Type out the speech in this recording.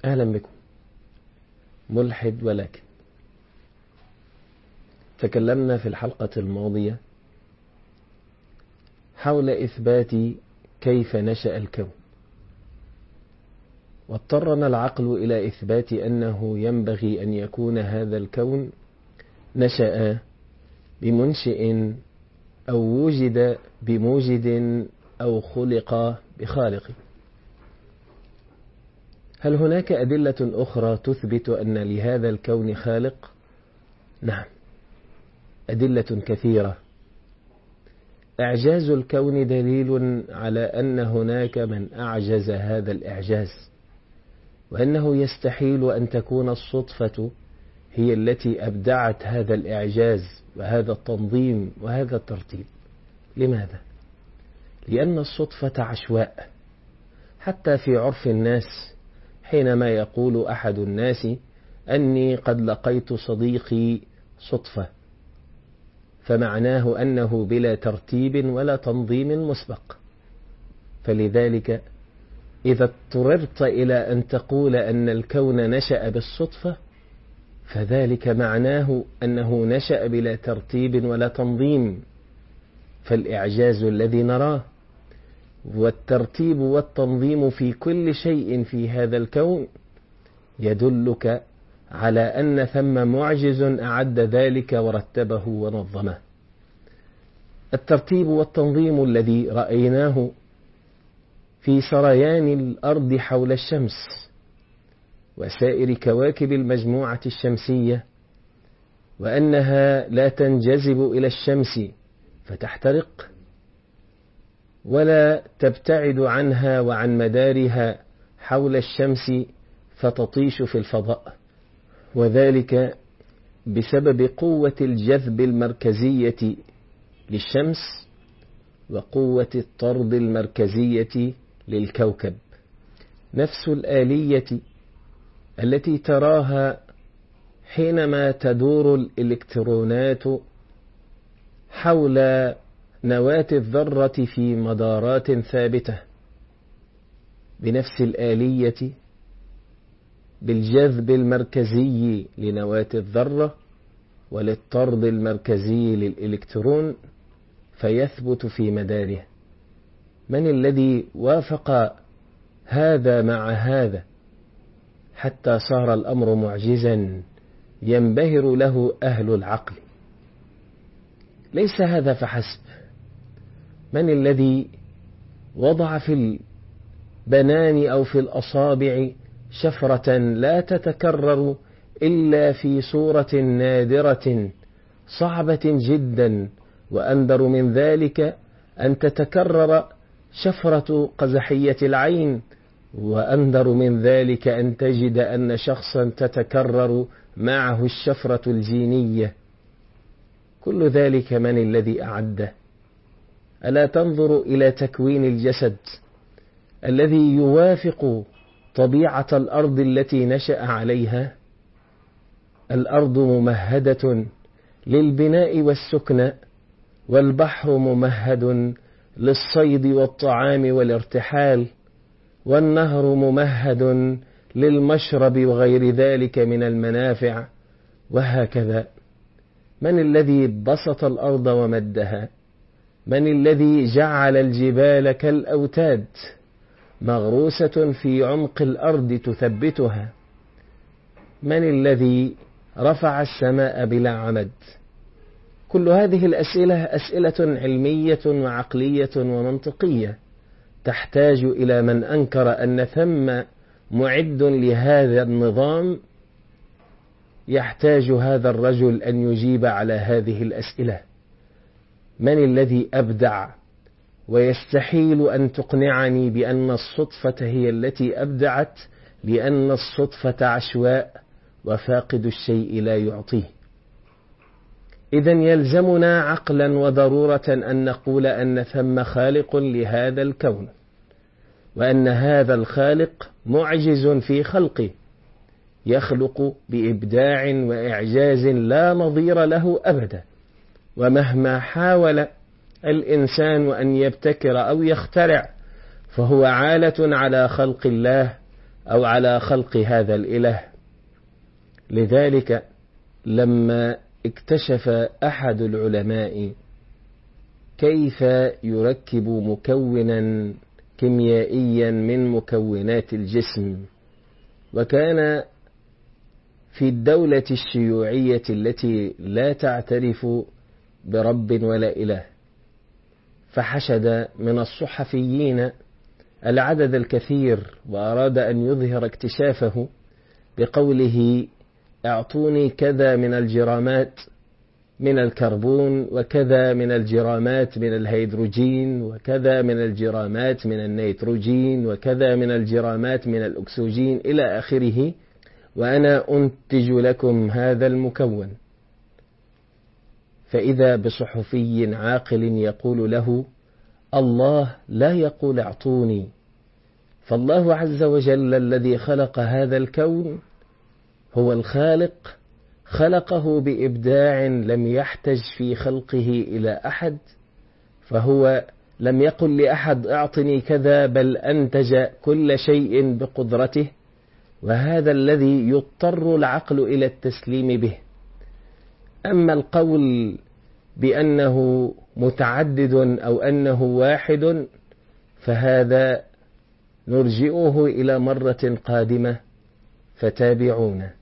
أهلا بكم. ملحد ولكن تكلمنا في الحلقة الماضية حول إثبات كيف نشأ الكون، واضطرنا العقل إلى إثبات أنه ينبغي أن يكون هذا الكون نشأ بمنشئ أو وجد بموجد أو خلق بخالق. هل هناك أدلة أخرى تثبت أن لهذا الكون خالق؟ نعم، أدلة كثيرة. إعجاز الكون دليل على أن هناك من أعجز هذا الإعجاز، وأنه يستحيل أن تكون الصدفة هي التي أبدعت هذا الإعجاز وهذا التنظيم وهذا الترتيب. لماذا؟ لأن الصدفة عشواء. حتى في عرف الناس حينما يقول أحد الناس أني قد لقيت صديقي صدفة، فمعناه أنه بلا ترتيب ولا تنظيم مسبق. فلذلك إذا اضطررت إلى أن تقول أن الكون نشأ بالصدفة، فذلك معناه أنه نشأ بلا ترتيب ولا تنظيم. فالإعجاز الذي نراه والترتيب والتنظيم في كل شيء في هذا الكون يدلك على أن ثم معجز أعد ذلك ورتبه ونظمه. الترتيب والتنظيم الذي رأيناه في سريان الأرض حول الشمس وسائر كواكب المجموعة الشمسية، وأنها لا تنجذب إلى الشمس فتحترق ولا تبتعد عنها وعن مدارها حول الشمس فتطيش في الفضاء، وذلك بسبب قوة الجذب المركزية للشمس وقوة الطرد المركزية للكوكب. نفس الآلية التي تراها حينما تدور الإلكترونات حول نواة الذرة في مدارات ثابتة، بنفس الآلية بالجذب المركزي لنواة الذرة وللطرد المركزي للإلكترون فيثبت في مداره. من الذي وافق هذا مع هذا حتى صار الأمر معجزا ينبهر له أهل العقل؟ ليس هذا فحسب. من الذي وضع في البنان أو في الأصابع شفرة لا تتكرر إلا في صورة نادرة صعبة جدا، وأندر من ذلك أن تتكرر شفرة قزحية العين، وأندر من ذلك أن تجد أن شخصا تتكرر معه الشفرة الجينية؟ كل ذلك من الذي أعده؟ ألا تنظر إلى تكوين الجسد الذي يوافق طبيعة الأرض التي نشأ عليها؟ الأرض ممهدة للبناء والسكن، والبحر ممهد للصيد والطعام والارتحال، والنهر ممهد للمشرب وغير ذلك من المنافع، وهكذا. من الذي بسط الأرض ومدها؟ من الذي جعل الجبال كالأوتاد مغروسة في عمق الأرض تثبتها؟ من الذي رفع السماء بلا عمد؟ كل هذه الأسئلة أسئلة علمية وعقلية ومنطقية تحتاج إلى من أنكر أن ثم معد لهذا النظام. يحتاج هذا الرجل أن يجيب على هذه الأسئلة. من الذي أبدع؟ ويستحيل أن تقنعني بأن الصدفة هي التي أبدعت، لأن الصدفة عشواء وفاقد الشيء لا يعطيه. إذن يلزمنا عقلا وضرورة أن نقول أن ثم خالق لهذا الكون، وأن هذا الخالق معجز في خلقه، يخلق بإبداع وإعجاز لا نظير له أبدا. ومهما حاول الإنسان أن يبتكر أو يخترع فهو عالة على خلق الله، أو على خلق هذا الإله. لذلك لما اكتشف أحد العلماء كيف يركب مكونا كيميائيا من مكونات الجسم، وكان في الدولة الشيوعية التي لا تعترف برب ولا إله، فحشد من الصحفيين العدد الكثير وأراد أن يظهر اكتشافه بقوله: اعطوني كذا من الجرامات من الكربون، وكذا من الجرامات من الهيدروجين، وكذا من الجرامات من النيتروجين، وكذا من الجرامات من الأكسجين إلى آخره، وأنا أنتج لكم هذا المكون. فإذا بصحفي عاقل يقول له: الله لا يقول اعطوني، فالله عز وجل الذي خلق هذا الكون هو الخالق، خلقه بإبداع لم يحتج في خلقه إلى أحد، فهو لم يقل لأحد اعطني كذا، بل أنتج كل شيء بقدرته، وهذا الذي يضطر العقل إلى التسليم به. أما القول بأنه متعدد أو أنه واحد فهذا نرجئه إلى مرة قادمة، فتابعونا.